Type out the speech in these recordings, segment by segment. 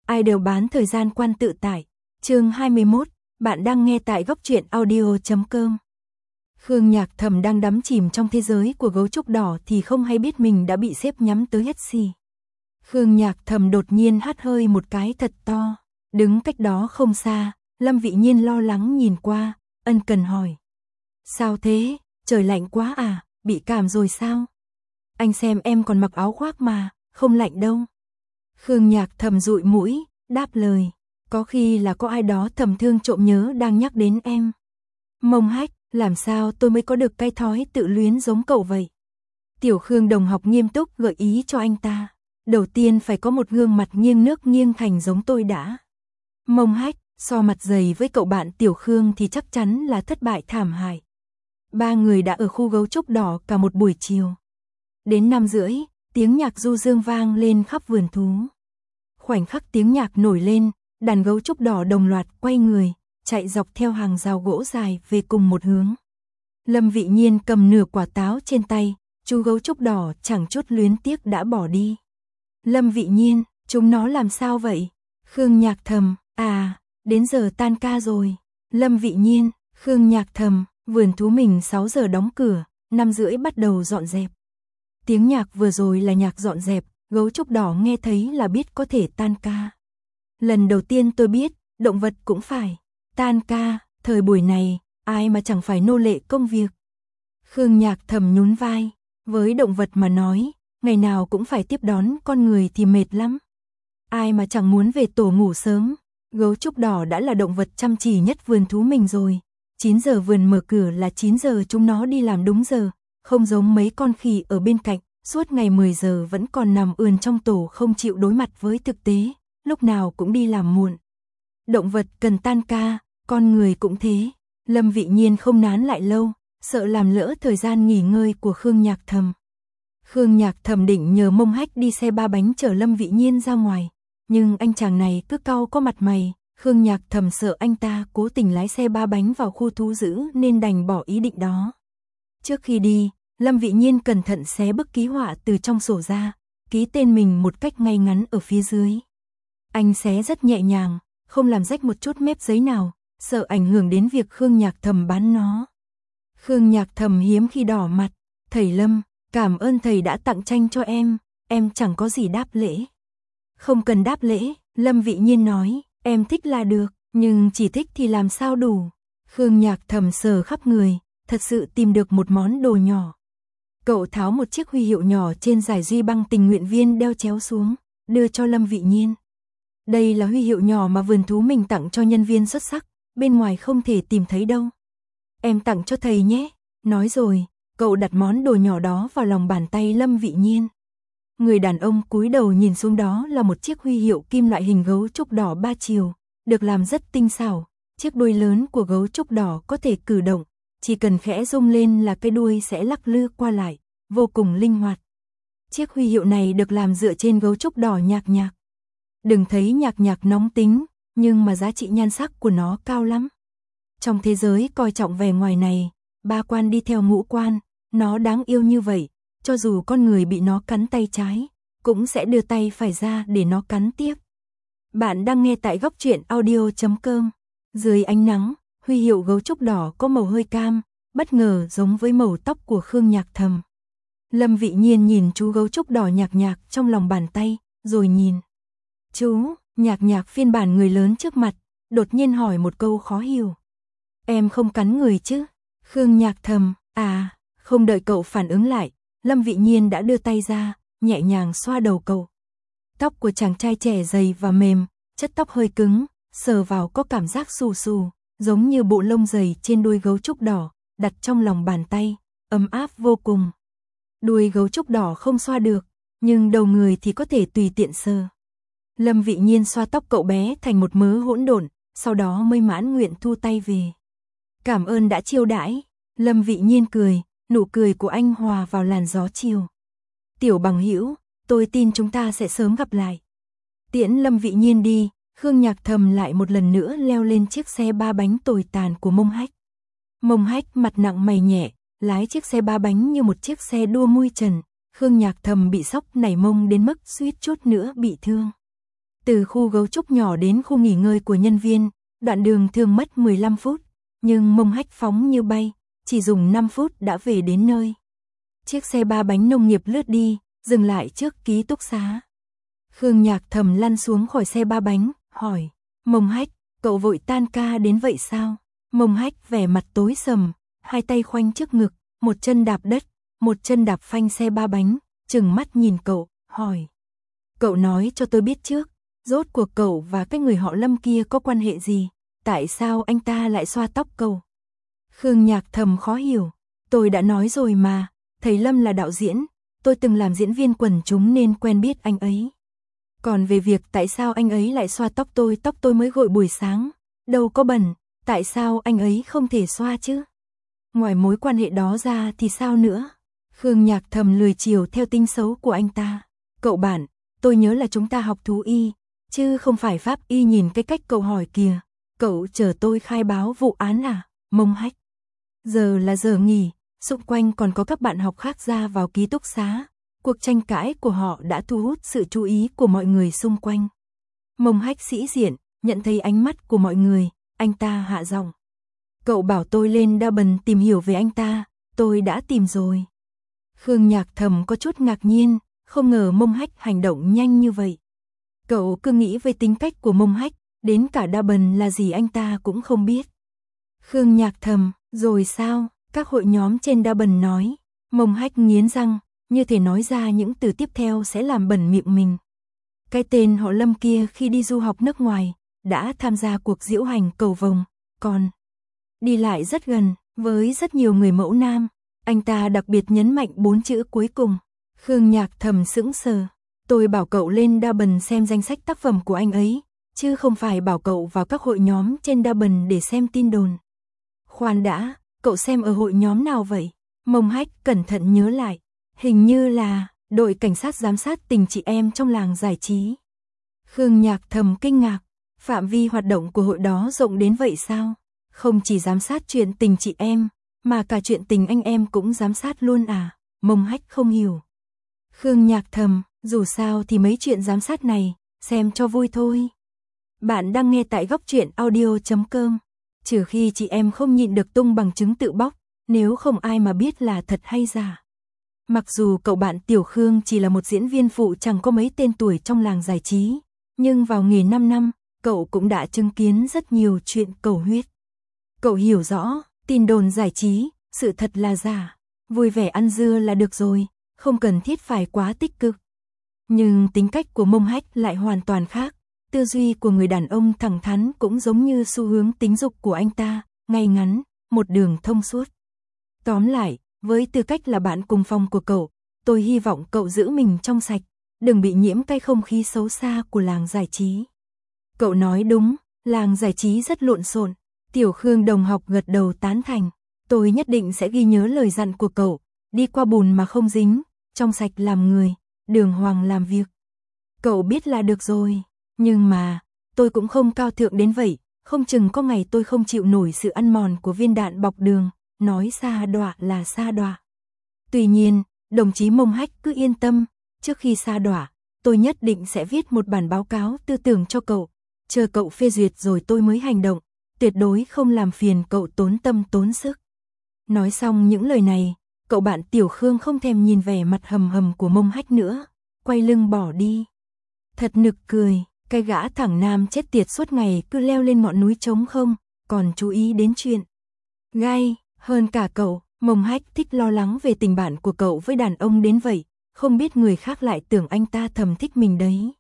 ai đều bán thời gian quan tự tại. Chương 21, bạn đang nghe tại góc truyện audio.com. Khương Nhạc Thầm đang đắm chìm trong thế giới của gấu trúc đỏ thì không hay biết mình đã bị sếp nhắm tới hết xì. Khương Nhạc Thầm đột nhiên hắt hơi một cái thật to, đứng cách đó không xa, Lâm Vị Nhiên lo lắng nhìn qua, ân cần hỏi. Sao thế, trời lạnh quá à, bị cảm rồi sao? Anh xem em còn mặc áo khoác mà, không lạnh đâu. Khương Nhạc Thầm dụi mũi, đáp lời, có khi là có ai đó thầm thương trộm nhớ đang nhắc đến em. Mông Hách, làm sao tôi mới có được cái thói tự luyến giống cậu vậy? Tiểu Khương đồng học nghiêm túc gợi ý cho anh ta. Đầu tiên phải có một gương mặt nghiêng nước nghiêng thành giống tôi đã. Mông Hách, so mặt dày với cậu bạn Tiểu Khương thì chắc chắn là thất bại thảm hại. Ba người đã ở khu gấu trúc đỏ cả một buổi chiều. Đến 5:30, tiếng nhạc du dương vang lên khắp vườn thú. Khoảnh khắc tiếng nhạc nổi lên, đàn gấu trúc đỏ đồng loạt quay người, chạy dọc theo hàng rào gỗ dài về cùng một hướng. Lâm Vị Nhiên cầm nửa quả táo trên tay, chú gấu trúc đỏ chẳng chút luyến tiếc đã bỏ đi. Lâm Vị Nhiên, chúng nó làm sao vậy? Khương Nhạc Thầm, đến giờ tan ca rồi. Lâm Vị Nhiên, Khương Nhạc Thầm, vườn thú mình 6 giờ đóng cửa, 5:30 bắt đầu dọn dẹp. Tiếng nhạc vừa rồi là nhạc dọn dẹp, gấu trúc đỏ nghe thấy là biết có thể tan ca. Lần đầu tiên tôi biết, động vật cũng phải tan ca, thời buổi này, ai mà chẳng phải nô lệ công việc. Khương Nhạc Thầm nhún vai, với động vật mà nói, ngày nào cũng phải tiếp đón con người thì mệt lắm. Ai mà chẳng muốn về tổ ngủ sớm, gấu trúc đỏ đã là động vật chăm chỉ nhất vườn thú mình rồi. 9 giờ vườn mở cửa là 9 giờ chúng nó đi làm đúng giờ, không giống mấy con khỉ ở bên cạnh, suốt ngày 10 giờ vẫn còn nằm ườn trong tổ không chịu đối mặt với thực tế, lúc nào cũng đi làm muộn. Động vật cần tan ca, con người cũng thế. Lâm Vị Nhiên không nán lại lâu, sợ làm lỡ thời gian nghỉ ngơi của Khương Nhạc Thầm. Khương Nhạc Thầm định nhờ Mông Hách đi xe ba bánh chở Lâm Vị Nhiên ra ngoài, nhưng anh chàng này cứ cau có mặt mày, Khương Nhạc Thầm sợ anh ta cố tình lái xe ba bánh vào khu thú dữ nên đành bỏ ý định đó. Trước khi đi, Lâm Vị Nhiên cẩn thận xé bức ký họa từ trong sổ ra, ký tên mình một cách ngay ngắn ở phía dưới. Anh xé rất nhẹ nhàng, không làm rách một chút mép giấy nào, sợ ảnh hưởng đến việc Khương Nhạc Thầm bán nó. Khương Nhạc Thầm hiếm khi đỏ mặt, thầy Lâm, cảm ơn thầy đã tặng tranh cho em chẳng có gì đáp lễ. Không cần đáp lễ, Lâm Vị Nhiên nói, em thích là được, nhưng chỉ thích thì làm sao đủ. Khương Nhạc Thầm sờ khắp người, thật sự tìm được một món đồ nhỏ. Cậu tháo một chiếc huy hiệu nhỏ trên giải duy băng tình nguyện viên đeo chéo xuống, đưa cho Lâm Vị Nhiên. Đây là huy hiệu nhỏ mà vườn thú mình tặng cho nhân viên xuất sắc, bên ngoài không thể tìm thấy đâu. Em tặng cho thầy nhé, nói rồi, cậu đặt món đồ nhỏ đó vào lòng bàn tay Lâm Vị Nhiên. Người đàn ông cúi đầu nhìn xuống, đó là một chiếc huy hiệu kim loại hình gấu trúc đỏ 3 chiều, được làm rất tinh xảo. Chiếc đuôi lớn của gấu trúc đỏ có thể cử động, chỉ cần khẽ rung lên là cái đuôi sẽ lắc lư qua lại, vô cùng linh hoạt. Chiếc huy hiệu này được làm dựa trên gấu trúc đỏ Nhạc Nhạc. Đừng thấy Nhạc Nhạc nóng tính, nhưng mà giá trị nhan sắc của nó cao lắm. Trong thế giới coi trọng vẻ ngoài này, 3 quan đi theo ngũ quan, nó đáng yêu như vậy, cho dù con người bị nó cắn tay trái, cũng sẽ đưa tay phải ra để nó cắn tiếp. Bạn đang nghe tại góc truyện audio.com. Dưới ánh nắng, huy hiệu gấu trúc đỏ có màu hơi cam, bất ngờ giống với màu tóc của Khương Nhạc Thầm. Lâm Vị Nhiên nhìn chú gấu trúc đỏ Nhạc Nhạc trong lòng bàn tay, rồi nhìn chú Nhạc Nhạc phiên bản người lớn trước mặt, đột nhiên hỏi một câu khó hiểu. Em không cắn người chứ? Khương Nhạc Thầm, không đợi cậu phản ứng lại, Lâm Vị Nhiên đã đưa tay ra, nhẹ nhàng xoa đầu cậu. Tóc của chàng trai trẻ dày và mềm, chất tóc hơi cứng, sờ vào có cảm giác xù xù, giống như bộ lông dày trên đuôi gấu trúc đỏ, đặt trong lòng bàn tay, ấm áp vô cùng. Đuôi gấu trúc đỏ không xoa được, nhưng đầu người thì có thể tùy tiện sờ. Lâm Vị Nhiên xoa tóc cậu bé thành một mớ hỗn độn, sau đó mới mãn nguyện thu tay về. Cảm ơn đã chiêu đãi. Lâm Vị Nhiên cười, nụ cười của anh hòa vào làn gió chiều. Tiểu bằng hữu, tôi tin chúng ta sẽ sớm gặp lại. Tiễn Lâm Vị Nhiên đi, Khương Nhạc Thầm lại một lần nữa leo lên chiếc xe ba bánh tồi tàn của Mông Hách. Mông Hách mặt nặng mày nhẹ, lái chiếc xe ba bánh như một chiếc xe đua mui trần. Khương Nhạc Thầm bị sốc nảy mông đến mức suýt chút nữa bị thương. Từ khu gấu trúc nhỏ đến khu nghỉ ngơi của nhân viên, đoạn đường thường mất 15 phút, nhưng Mông Hách phóng như bay, chỉ dùng 5 phút đã về đến nơi. Chiếc xe 3 bánh nông nghiệp lướt đi, dừng lại trước ký túc xá. Khương Nhạc Thầm lăn xuống khỏi xe 3 bánh, hỏi, Mông Hách, cậu vội tan ca đến vậy sao? Mông Hách vẻ mặt tối sầm, hai tay khoanh trước ngực, một chân đạp đất, một chân đạp phanh xe 3 bánh, trừng mắt nhìn cậu, hỏi. Cậu nói cho tôi biết trước, rốt cuộc cậu và cái người họ Lâm kia có quan hệ gì? Tại sao anh ta lại xoa tóc cậu? Khương Nhạc Thầm khó hiểu, tôi đã nói rồi mà, thầy Lâm là đạo diễn, tôi từng làm diễn viên quần chúng nên quen biết anh ấy. Còn về việc tại sao anh ấy lại xoa tóc tôi mới gội buổi sáng, đâu có bẩn, tại sao anh ấy không thể xoa chứ? Ngoài mối quan hệ đó ra thì sao nữa? Khương Nhạc Thầm lười chiều theo tính xấu của anh ta. Cậu bạn, tôi nhớ là chúng ta học thú y, chứ không phải pháp y, nhìn cái cách cậu hỏi kìa. Cậu chờ tôi khai báo vụ án à? Mông Hách. Giờ là giờ nghỉ, xung quanh còn có các bạn học khác ra vào ký túc xá. Cuộc tranh cãi của họ đã thu hút sự chú ý của mọi người xung quanh. Mông Hách sĩ diện, nhận thấy ánh mắt của mọi người, anh ta hạ giọng. Cậu bảo tôi lên Double tìm hiểu về anh ta, tôi đã tìm rồi. Khương Nhạc Thầm có chút ngạc nhiên, không ngờ Mông Hách hành động nhanh như vậy. Cậu cứ nghĩ về tính cách của Mông Hách, đến cả Double là gì anh ta cũng không biết. Khương Nhạc Thầm, rồi sao? Các hội nhóm trên Double nói. Mông Hách nghiến răng, như thể nói ra những từ tiếp theo sẽ làm bẩn miệng mình. Cái tên họ Lâm kia khi đi du học nước ngoài, đã tham gia cuộc diễu hành cầu vồng, còn đi lại rất gần, với rất nhiều người mẫu nam. Anh ta đặc biệt nhấn mạnh 4 chữ cuối cùng. Khương Nhạc Thầm sững sờ. Tôi bảo cậu lên Double xem danh sách tác phẩm của anh ấy, chứ không phải bảo cậu vào các hội nhóm trên Double để xem tin đồn. Khoan đã, cậu xem ở hội nhóm nào vậy? Mông Hách cẩn thận nhớ lại. Hình như là đội cảnh sát giám sát tình chị em trong làng giải trí. Khương Nhạc Thầm kinh ngạc. Phạm vi hoạt động của hội đó rộng đến vậy sao? Không chỉ giám sát chuyện tình chị em, mà cả chuyện tình anh em cũng giám sát luôn à? Mông Hách không hiểu. Khương Nhạc Thầm, dù sao thì mấy chuyện giám sát này, xem cho vui thôi. Bạn đang nghe tại góc truyện audio.com. Trừ khi chị em không nhịn được tung bằng chứng tự bóc, nếu không ai mà biết là thật hay giả. Mặc dù cậu bạn Tiểu Khương chỉ là một diễn viên phụ chẳng có mấy tên tuổi trong làng giải trí, nhưng vào nghề 5 năm, cậu cũng đã chứng kiến rất nhiều chuyện cầu huyết. Cậu hiểu rõ, tin đồn giải trí, sự thật là giả, vui vẻ ăn dưa là được rồi, không cần thiết phải quá tích cực. Nhưng tính cách của Mông Hách lại hoàn toàn khác, tư duy của người đàn ông thẳng thắn cũng giống như xu hướng tính dục của anh ta, ngay ngắn, một đường thông suốt. Tóm lại, với tư cách là bạn cùng phòng của cậu, tôi hy vọng cậu giữ mình trong sạch, đừng bị nhiễm cái không khí xấu xa của làng giải trí. Cậu nói đúng, làng giải trí rất lộn xộn. Tiểu Khương đồng học gật đầu tán thành. Tôi nhất định sẽ ghi nhớ lời dặn của cậu, đi qua bùn mà không dính, trong sạch làm người, đường hoàng làm việc. Cậu biết là được rồi, nhưng mà, tôi cũng không cao thượng đến vậy, không chừng có ngày tôi không chịu nổi sự ăn mòn của viên đạn bọc đường, nói sa đọa là sa đọa. Tuy nhiên, đồng chí Mông Hách cứ yên tâm, trước khi sa đọa, tôi nhất định sẽ viết một bản báo cáo tư tưởng cho cậu, chờ cậu phê duyệt rồi tôi mới hành động, tuyệt đối không làm phiền cậu tốn tâm tốn sức. Nói xong những lời này, cậu bạn Tiểu Khương không thèm nhìn vẻ mặt hầm hầm của Mông Hách nữa, quay lưng bỏ đi. Thật nực cười, cái gã thẳng nam chết tiệt suốt ngày cứ leo lên ngọn núi trống không, còn chú ý đến chuyện gai, hơn cả cậu. Mông Hách thích lo lắng về tình bạn của cậu với đàn ông đến vậy, không biết người khác lại tưởng anh ta thầm thích mình đấy.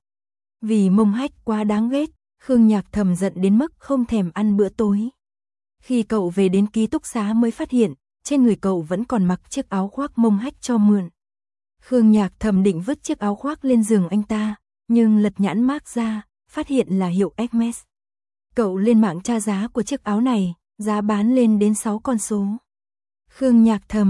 Vì Mông Hách quá đáng ghét, Khương Nhạc Thầm giận đến mức không thèm ăn bữa tối. Khi cậu về đến ký túc xá mới phát hiện, trên người cậu vẫn còn mặc chiếc áo khoác Mông Hách cho mượn. Khương Nhạc Thầm định vứt chiếc áo khoác lên giường anh ta, nhưng lật nhãn mác ra, phát hiện là hiệu Hermes. Cậu lên mạng tra giá của chiếc áo này, giá bán lên đến 6 con số. Khương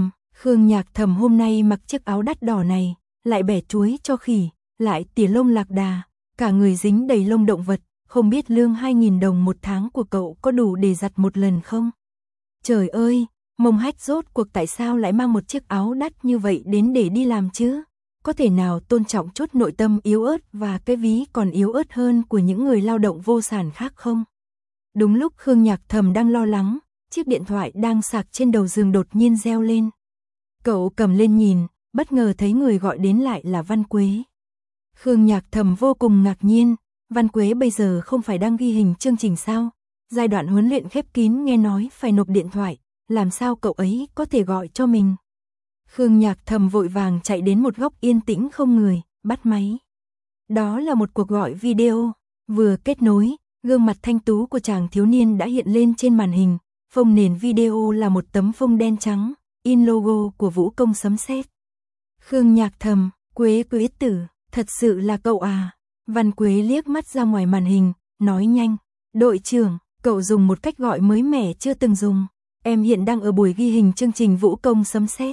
Nhạc Thầm hôm nay mặc chiếc áo đắt đỏ này, lại bẻ chuối cho khỉ, lại tỉa lông lạc đà, cả người dính đầy lông động vật, không biết lương 2.000 đồng một tháng của cậu có đủ để giặt một lần không? Trời ơi, Mông Hách rốt cuộc tại sao lại mang một chiếc áo đắt như vậy đến để đi làm chứ? có thể nào tôn trọng chút nội tâm yếu ớt và cái ví còn yếu ớt hơn của những người lao động vô sản khác không? Đúng lúc Khương Nhạc Thầm đang lo lắng, chiếc điện thoại đang sạc trên đầu giường đột nhiên reo lên. Cậu cầm lên nhìn, bất ngờ thấy người gọi đến lại là Văn Quế. Khương Nhạc Thầm vô cùng ngạc nhiên, Văn Quế bây giờ không phải đang ghi hình chương trình sao? Giai đoạn huấn luyện khép kín nghe nói phải nộp điện thoại, làm sao cậu ấy có thể gọi cho mình? Khương Nhạc Thầm vội vàng chạy đến một góc yên tĩnh không người, bắt máy. Đó là một cuộc gọi video, vừa kết nối, gương mặt thanh tú của chàng thiếu niên đã hiện lên trên màn hình, phông nền video là một tấm phông đen trắng, in logo của Vũ Công Sấm Sét. Khương Nhạc Thầm, Quế Quế tử, thật sự là cậu à? Văn Quế liếc mắt ra ngoài màn hình, nói nhanh, đội trưởng, cậu dùng một cách gọi mới mẻ chưa từng dùng. Em hiện đang ở buổi ghi hình chương trình Vũ Công Sấm Sét.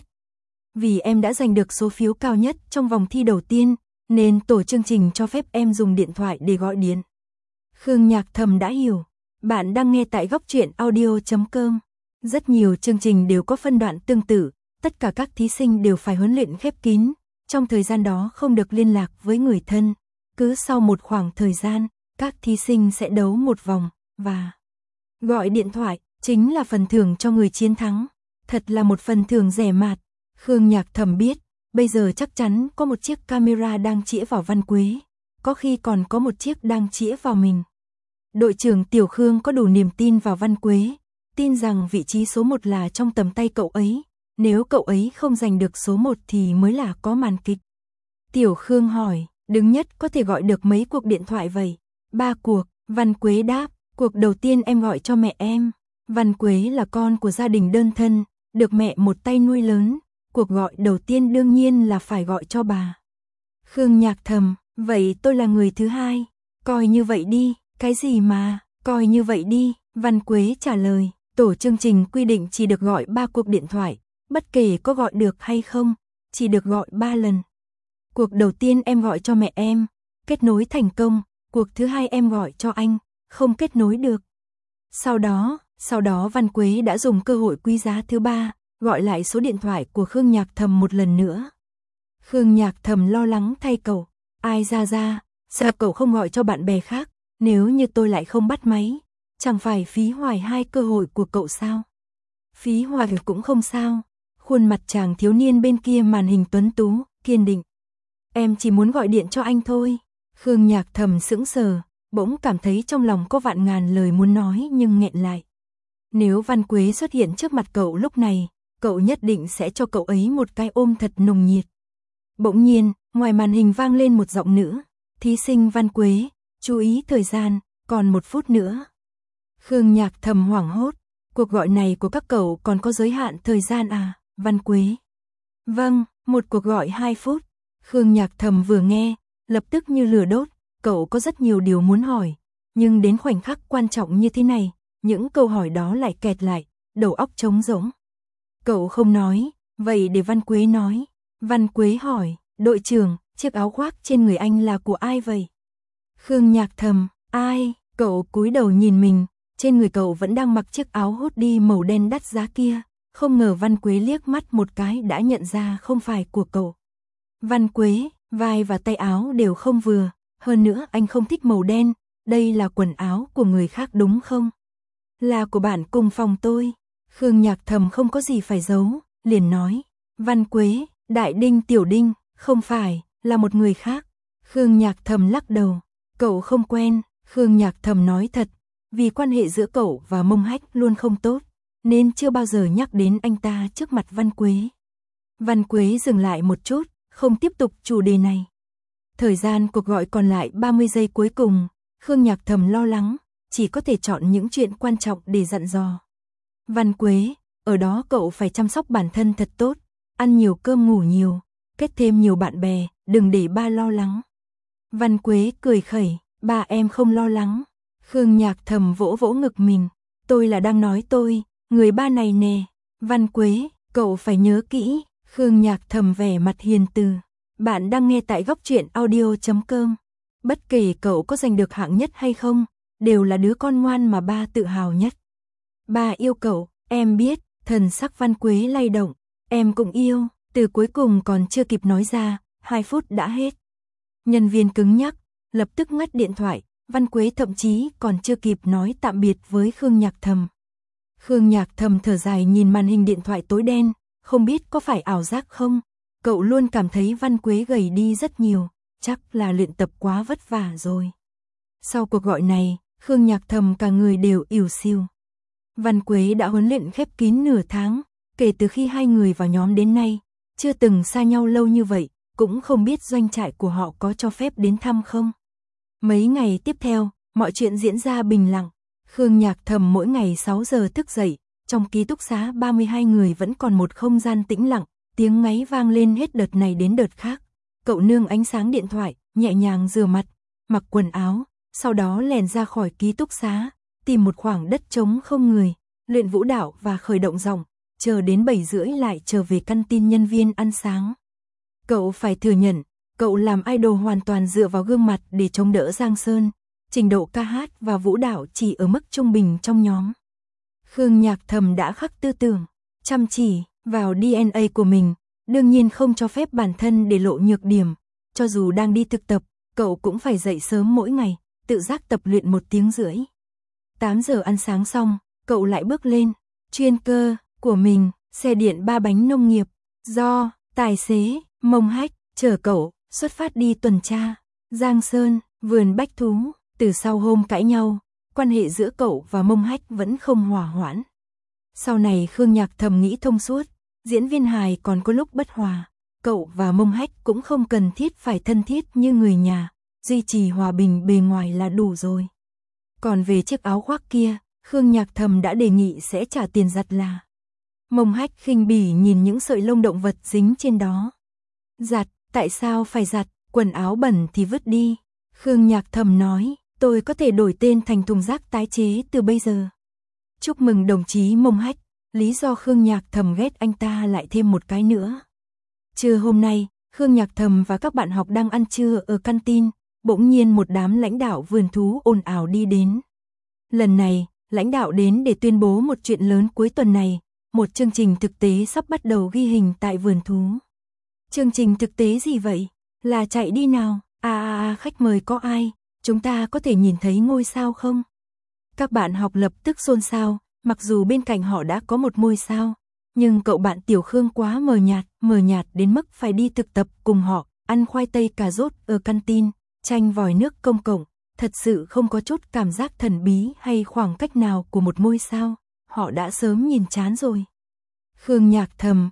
Vì em đã giành được số phiếu cao nhất trong vòng thi đầu tiên, nên tổ chương trình cho phép em dùng điện thoại để gọi điện. Khương Nhạc Thầm đã hiểu. Bạn đang nghe tại góc truyện audio.com. Rất nhiều chương trình đều có phân đoạn tương tự, tất cả các thí sinh đều phải huấn luyện khép kín, trong thời gian đó không được liên lạc với người thân. Cứ sau một khoảng thời gian, các thí sinh sẽ đấu một vòng, và gọi điện thoại chính là phần thưởng cho người chiến thắng. Thật là một phần thưởng rẻ mạt. Khương Nhạc Thầm biết, bây giờ chắc chắn có một chiếc camera đang chĩa vào Văn Quế, có khi còn có một chiếc đang chĩa vào mình. Đội trưởng Tiểu Khương có đủ niềm tin vào Văn Quế, tin rằng vị trí số 1 là trong tầm tay cậu ấy, nếu cậu ấy không giành được số 1 thì mới là có màn kịch. Tiểu Khương hỏi, đứng nhất có thể gọi được mấy cuộc điện thoại vậy? 3 cuộc, Văn Quế đáp, cuộc đầu tiên em gọi cho mẹ em. Văn Quế là con của gia đình đơn thân, được mẹ một tay nuôi lớn, cuộc gọi đầu tiên đương nhiên là phải gọi cho bà. Khương Nhạc Thầm, vậy tôi là người thứ hai, coi như vậy đi. Cái gì mà, coi như vậy đi, Văn Quế trả lời, tổ chương trình quy định chỉ được gọi 3 cuộc điện thoại, bất kể có gọi được hay không, chỉ được gọi 3 lần. Cuộc đầu tiên em gọi cho mẹ em, kết nối thành công, cuộc thứ hai em gọi cho anh, không kết nối được. Sau đó Văn Quế đã dùng cơ hội quý giá thứ 3, gọi lại số điện thoại của Khương Nhạc Thầm một lần nữa. Khương Nhạc Thầm lo lắng thay cậu, ai ra, sao cậu không gọi cho bạn bè khác? Nếu như tôi lại không bắt máy, chẳng phải phí hoài 2 cơ hội của cậu sao? Phí hoài cũng không sao. Khuôn mặt chàng thiếu niên bên kia màn hình tuấn tú, kiên định. Em chỉ muốn gọi điện cho anh thôi. Khương Nhạc Thầm sững sờ, bỗng cảm thấy trong lòng có vạn ngàn lời muốn nói nhưng nghẹn lại. Nếu Văn Quế xuất hiện trước mặt cậu lúc này, cậu nhất định sẽ cho cậu ấy một cái ôm thật nồng nhiệt. Bỗng nhiên, ngoài màn hình vang lên một giọng nữ. Thí sinh Văn Quế, chú ý thời gian, còn 1 phút nữa. Khương Nhạc Thầm hoảng hốt, cuộc gọi này của các cậu còn có giới hạn thời gian à, Văn Quế? Vâng, một cuộc gọi 2 phút. Khương Nhạc Thầm vừa nghe, lập tức như lửa đốt, cậu có rất nhiều điều muốn hỏi, nhưng đến khoảnh khắc quan trọng như thế này, những câu hỏi đó lại kẹt lại, đầu óc trống rỗng. Cậu không nói, vậy để Văn Quế nói. Văn Quế hỏi, đội trưởng, chiếc áo khoác trên người anh là của ai vậy? Khương Nhạc Thầm, ai? Cậu cúi đầu nhìn mình, trên người cậu vẫn đang mặc chiếc áo hoodie màu đen đắt giá kia, không ngờ Văn Quế liếc mắt một cái đã nhận ra không phải của cậu. Văn Quế, vai và tay áo đều không vừa, hơn nữa anh không thích màu đen, đây là quần áo của người khác đúng không? Là của bạn cùng phòng tôi. Khương Nhạc Thầm không có gì phải giấu, liền nói, Văn Quế, Đại Đinh Tiểu Đinh, không phải, là một người khác. Khương Nhạc Thầm lắc đầu. Cậu không quen, Khương Nhạc Thầm nói thật, vì quan hệ giữa cậu và Mông Hách luôn không tốt, nên chưa bao giờ nhắc đến anh ta trước mặt Văn Quế. Văn Quế dừng lại một chút, không tiếp tục chủ đề này. Thời gian cuộc gọi còn lại 30 giây cuối cùng, Khương Nhạc Thầm lo lắng, chỉ có thể chọn những chuyện quan trọng để dặn dò. Văn Quế, ở đó cậu phải chăm sóc bản thân thật tốt, ăn nhiều cơm ngủ nhiều, kết thêm nhiều bạn bè, đừng để ba lo lắng. Văn Quế cười khẩy, ba em không lo lắng. Khương Nhạc Thầm vỗ vỗ ngực mình, tôi là đang nói tôi, người ba này nè. Văn Quế, cậu phải nhớ kỹ. Khương Nhạc Thầm vẻ mặt hiền từ. Bạn đang nghe tại góc truyện audio.com. Bất kể cậu có giành được hạng nhất hay không, đều là đứa con ngoan mà ba tự hào nhất. Ba yêu cậu, em biết. Thần sắc Văn Quế lay động. Em cũng yêu. Từ cuối cùng còn chưa kịp nói ra, 2 phút đã hết. Nhân viên cứng nhắc, lập tức ngắt điện thoại, Văn Quế thậm chí còn chưa kịp nói tạm biệt với Khương Nhạc Thầm. Khương Nhạc Thầm thở dài nhìn màn hình điện thoại tối đen, không biết có phải ảo giác không, cậu luôn cảm thấy Văn Quế gầy đi rất nhiều, chắc là luyện tập quá vất vả rồi. Sau cuộc gọi này, Khương Nhạc Thầm cả người đều ỉu xìu. Văn Quế đã huấn luyện khép kín nửa tháng, kể từ khi hai người vào nhóm đến nay, chưa từng xa nhau lâu như vậy, cũng không biết doanh trại của họ có cho phép đến thăm không. Mấy ngày tiếp theo, mọi chuyện diễn ra bình lặng. Khương Nhạc Thầm mỗi ngày 6 giờ thức dậy, trong ký túc xá 32 người vẫn còn một không gian tĩnh lặng, tiếng ngáy vang lên hết đợt này đến đợt khác. Cậu nương ánh sáng điện thoại, nhẹ nhàng rửa mặt, mặc quần áo, sau đó lèn ra khỏi ký túc xá, tìm một khoảng đất trống không người, luyện vũ đạo và khởi động giọng, chờ đến 7 rưỡi lại trở về căn tin nhân viên ăn sáng. Cậu phải thừa nhận, cậu làm idol hoàn toàn dựa vào gương mặt để chống đỡ Giang Sơn, trình độ ca hát và vũ đạo chỉ ở mức trung bình trong nhóm. Khương Nhạc Thầm đã khắc tư tưởng, chăm chỉ vào DNA của mình, đương nhiên không cho phép bản thân để lộ nhược điểm, cho dù đang đi thực tập, cậu cũng phải dậy sớm mỗi ngày, tự giác tập luyện 1 tiếng rưỡi. 8 giờ ăn sáng xong, cậu lại bước lên chuyên cơ của mình, xe điện 3 bánh nông nghiệp, do tài xế Mông Hách chở cậu xuất phát đi tuần tra Giang Sơn, vườn bách thú. Từ sau hôm cãi nhau, quan hệ giữa cậu và Mông Hách vẫn không hòa hoãn. Sau này Khương Nhạc Thầm nghĩ thông suốt, diễn viên hài còn có lúc bất hòa, cậu và Mông Hách cũng không cần thiết phải thân thiết như người nhà, duy trì hòa bình bề ngoài là đủ rồi. Còn về chiếc áo khoác kia, Khương Nhạc Thầm đã đề nghị sẽ trả tiền giặt là. Mông Hách khinh bỉ nhìn những sợi lông động vật dính trên đó. Giặt, tại sao phải giặt, quần áo bẩn thì vứt đi. Khương Nhạc Thầm nói, tôi có thể đổi tên thành thùng rác tái chế từ bây giờ. Chúc mừng đồng chí Mông Hách, lý do Khương Nhạc Thầm ghét anh ta lại thêm một cái nữa. Trưa hôm nay, Khương Nhạc Thầm và các bạn học đang ăn trưa ở căn tin, bỗng nhiên một đám lãnh đạo vườn thú ồn ào đi đến. Lần này, lãnh đạo đến để tuyên bố một chuyện lớn cuối tuần này, một chương trình thực tế sắp bắt đầu ghi hình tại vườn thú. Chương trình thực tế gì vậy? Là chạy đi nào? Khách mời có ai? Chúng ta có thể nhìn thấy ngôi sao không? Các bạn học lập tức xôn xao, mặc dù bên cạnh họ đã có một ngôi sao, nhưng cậu bạn Tiểu Khương quá mờ nhạt đến mức phải đi thực tập cùng họ, ăn khoai tây cà rốt ở căn tin, tranh vòi nước công cộng, thật sự không có chút cảm giác thần bí hay khoảng cách nào của một ngôi sao, họ đã sớm nhìn chán rồi. Khương Nhạc Thầm,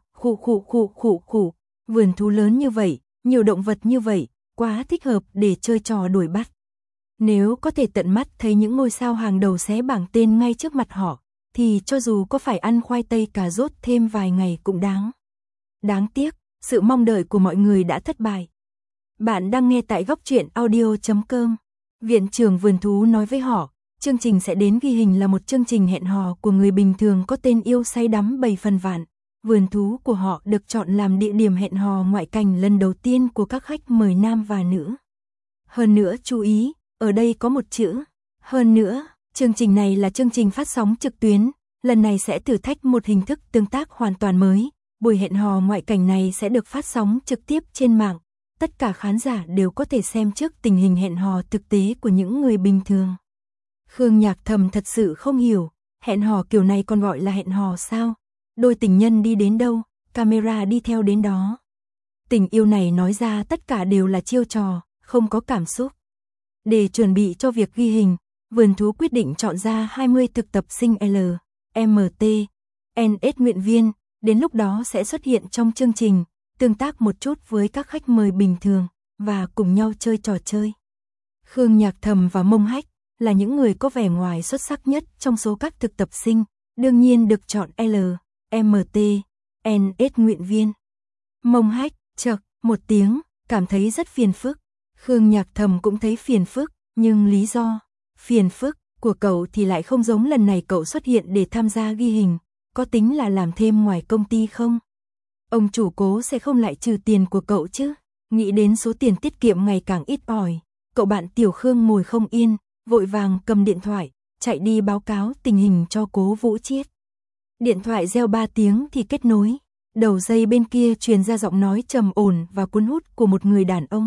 khụ, vườn thú lớn như vậy, nhiều động vật như vậy, quá thích hợp để chơi trò đuổi bắt. Nếu có thể tận mắt thấy những ngôi sao hàng đầu xé bảng tên ngay trước mặt họ, thì cho dù có phải ăn khoai tây cà rốt thêm vài ngày cũng đáng. Đáng tiếc, sự mong đợi của mọi người đã thất bại. Bạn đang nghe tại góc truyện audio.com. Viện trưởng vườn thú nói với họ, chương trình sẽ đến ghi hình là một chương trình hẹn hò của người bình thường có tên yêu say đắm 7 phần vạn. Vườn thú của họ được chọn làm địa điểm hẹn hò ngoại cảnh lần đầu tiên của các khách mời nam và nữ. Hơn nữa chú ý, ở đây có một chữ, hơn nữa, chương trình này là chương trình phát sóng trực tuyến, lần này sẽ thử thách một hình thức tương tác hoàn toàn mới. Buổi hẹn hò ngoại cảnh này sẽ được phát sóng trực tiếp trên mạng. Tất cả khán giả đều có thể xem trước tình hình hẹn hò thực tế của những người bình thường. Khương Nhạc Thầm thật sự không hiểu, hẹn hò kiểu này còn gọi là hẹn hò sao? Đôi tình nhân đi đến đâu, camera đi theo đến đó. Tình yêu này nói ra tất cả đều là chiêu trò, không có cảm xúc. Để chuẩn bị cho việc ghi hình, vườn thú quyết định chọn ra 20 thực tập sinh LMT, NS nguyện viên, đến lúc đó sẽ xuất hiện trong chương trình, tương tác một chút với các khách mời bình thường, và cùng nhau chơi trò chơi. Khương Nhạc Thầm và Mông Hách là những người có vẻ ngoài xuất sắc nhất trong số các thực tập sinh, đương nhiên được chọn LMT, NS nguyện viên. Mông Hách, chậc, một tiếng, cảm thấy rất phiền phức. Khương Nhạc Thầm cũng thấy phiền phức, nhưng lý do phiền phức của cậu thì lại không giống lần này cậu xuất hiện để tham gia ghi hình, có tính là làm thêm ngoài công ty không? Ông chủ Cố sẽ không lại trừ tiền của cậu chứ? Nghĩ đến số tiền tiết kiệm ngày càng ít ỏi, cậu bạn Tiểu Khương ngồi không yên, vội vàng cầm điện thoại, chạy đi báo cáo tình hình cho Cố Vũ Chiết. Điện thoại reo 3 tiếng thì kết nối. Đầu dây bên kia truyền ra giọng nói trầm ổn và cuốn hút của một người đàn ông.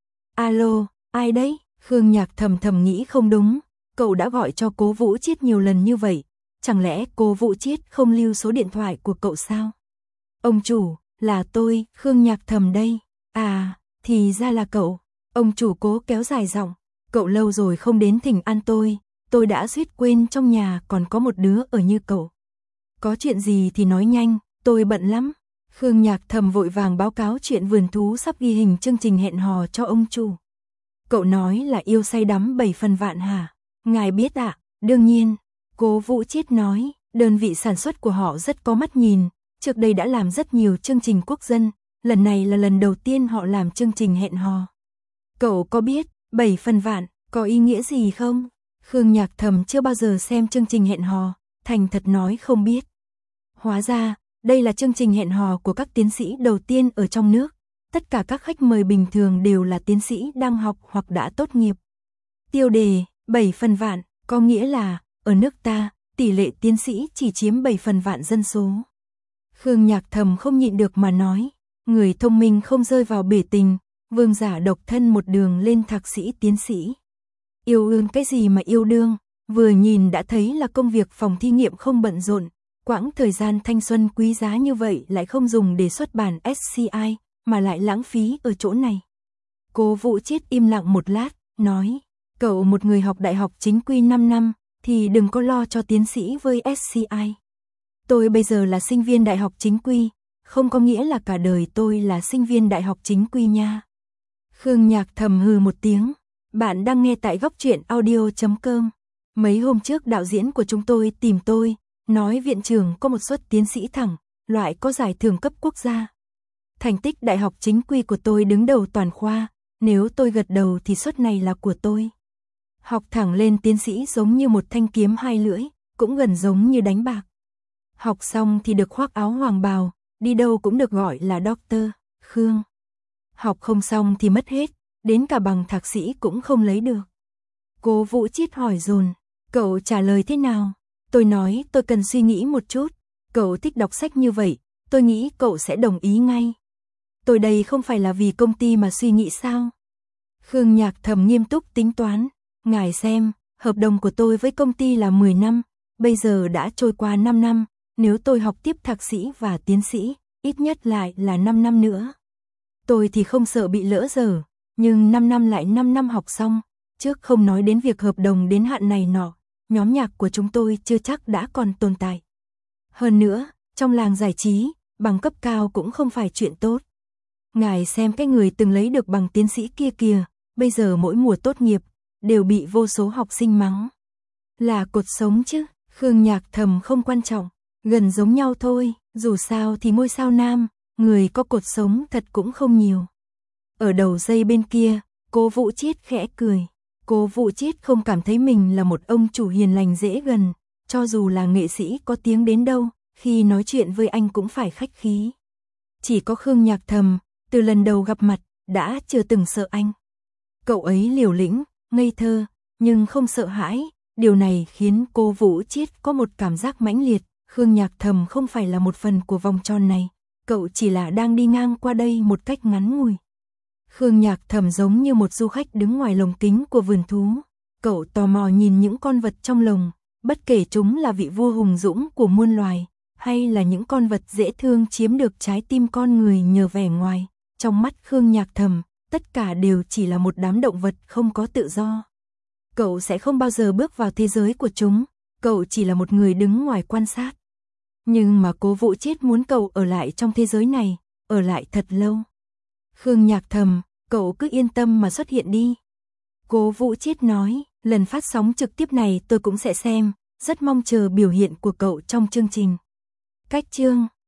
Alo, ai đấy? Khương Nhạc thầm thầm nghĩ không đúng, cậu đã gọi cho Cố Vũ Chiết nhiều lần như vậy, chẳng lẽ Cố Vũ Chiết không lưu số điện thoại của cậu sao? Ông chủ, là tôi, Khương Nhạc thầm đây. À, thì ra là cậu. Ông chủ Cố kéo dài giọng, cậu lâu rồi không đến thỉnh an tôi đã suýt quên trong nhà còn có một đứa ở như cậu. Có chuyện gì thì nói nhanh, tôi bận lắm. Khương Nhạc thầm vội vàng báo cáo chuyện vườn thú sắp ghi hình chương trình hẹn hò cho ông chủ. Cậu nói là yêu say đắm 7 phần vạn hả? Ngài biết ạ, đương nhiên. Cố Vũ Chiết nói, đơn vị sản xuất của họ rất có mắt nhìn, trước đây đã làm rất nhiều chương trình quốc dân, lần này là lần đầu tiên họ làm chương trình hẹn hò. Cậu có biết, 7 phần vạn, có ý nghĩa gì không? Khương Nhạc thầm chưa bao giờ xem chương trình hẹn hò, thành thật nói không biết. Hóa ra, đây là chương trình hẹn hò của các tiến sĩ đầu tiên ở trong nước. Tất cả các khách mời bình thường đều là tiến sĩ đang học hoặc đã tốt nghiệp. Tiêu đề, 7 phần vạn, có nghĩa là, ở nước ta, tỷ lệ tiến sĩ chỉ chiếm 7 phần vạn dân số. Khương Nhạc thầm không nhịn được mà nói, người thông minh không rơi vào bể tình, vương giả độc thân một đường lên thạc sĩ tiến sĩ. Yêu đương cái gì mà yêu đương, vừa nhìn đã thấy là công việc phòng thí nghiệm không bận rộn, quãng thời gian thanh xuân quý giá như vậy lại không dùng để xuất bản SCI, mà lại lãng phí ở chỗ này. Cố Vũ Chiết im lặng một lát, nói, cậu một người học đại học chính quy 5 năm, thì đừng có lo cho tiến sĩ với SCI. Tôi bây giờ là sinh viên đại học chính quy, không có nghĩa là cả đời tôi là sinh viên đại học chính quy nha. Khương Nhạc thầm hừ một tiếng, bạn đang nghe tại góc truyện audio.com. Mấy hôm trước đạo diễn của chúng tôi tìm tôi, nói viện trưởng có một suất tiến sĩ thẳng, loại có giải thưởng cấp quốc gia. Thành tích đại học chính quy của tôi đứng đầu toàn khoa, nếu tôi gật đầu thì suất này là của tôi. Học thẳng lên tiến sĩ giống như một thanh kiếm hai lưỡi, cũng gần giống như đánh bạc. Học xong thì được khoác áo hoàng bào, đi đâu cũng được gọi là Doctor Khương. Học không xong thì mất hết, đến cả bằng thạc sĩ cũng không lấy được. Cố Vũ Chiết hỏi dồn, cậu trả lời thế nào? Tôi nói tôi cần suy nghĩ một chút, cậu thích đọc sách như vậy, tôi nghĩ cậu sẽ đồng ý ngay. Tôi đây không phải là vì công ty mà suy nghĩ sao? Khương Nhạc thầm nghiêm túc tính toán, ngài xem, hợp đồng của tôi với công ty là 10 năm, bây giờ đã trôi qua 5 năm, nếu tôi học tiếp thạc sĩ và tiến sĩ, ít nhất lại là 5 năm nữa. Tôi thì không sợ bị lỡ dở, nhưng 5 năm lại 5 năm học xong, trước không nói đến việc hợp đồng đến hạn này nọ, nhóm nhạc của chúng tôi chưa chắc đã còn tồn tại. Hơn nữa, trong làng giải trí, bằng cấp cao cũng không phải chuyện tốt. Ngài xem cái người từng lấy được bằng tiến sĩ kia kìa, bây giờ mỗi mùa tốt nghiệp, đều bị vô số học sinh mắng. Là cột sống chứ, Khương Nhạc thầm không quan trọng, gần giống nhau thôi, dù sao thì ngôi sao nam, người có cột sống thật cũng không nhiều. Ở đầu dây bên kia, Cố Vũ Chiết khẽ cười. Cố Vũ Chiết không cảm thấy mình là một ông chủ hiền lành dễ gần, cho dù là nghệ sĩ có tiếng đến đâu, khi nói chuyện với anh cũng phải khách khí. Chỉ có Khương Nhạc thầm, từ lần đầu gặp mặt, đã chưa từng sợ anh. Cậu ấy liều lĩnh, ngây thơ, nhưng không sợ hãi, điều này khiến Cố Vũ Chiết có một cảm giác mãnh liệt, Khương Nhạc thầm không phải là một phần của vòng tròn này, cậu chỉ là đang đi ngang qua đây một cách ngắn ngủi. Khương Nhạc thầm giống như một du khách đứng ngoài lồng kính của vườn thú, cậu tò mò nhìn những con vật trong lồng, bất kể chúng là vị vua hùng dũng của muôn loài, hay là những con vật dễ thương chiếm được trái tim con người nhờ vẻ ngoài. Trong mắt Khương Nhạc thầm, tất cả đều chỉ là một đám động vật không có tự do. Cậu sẽ không bao giờ bước vào thế giới của chúng, cậu chỉ là một người đứng ngoài quan sát. Nhưng mà Cố Vũ Chiết muốn cậu ở lại trong thế giới này, ở lại thật lâu. Khương Nhạc thầm, cậu cứ yên tâm mà xuất hiện đi. Cố Vũ Chiết nói, lần phát sóng trực tiếp này tôi cũng sẽ xem, rất mong chờ biểu hiện của cậu trong chương trình. Cách chương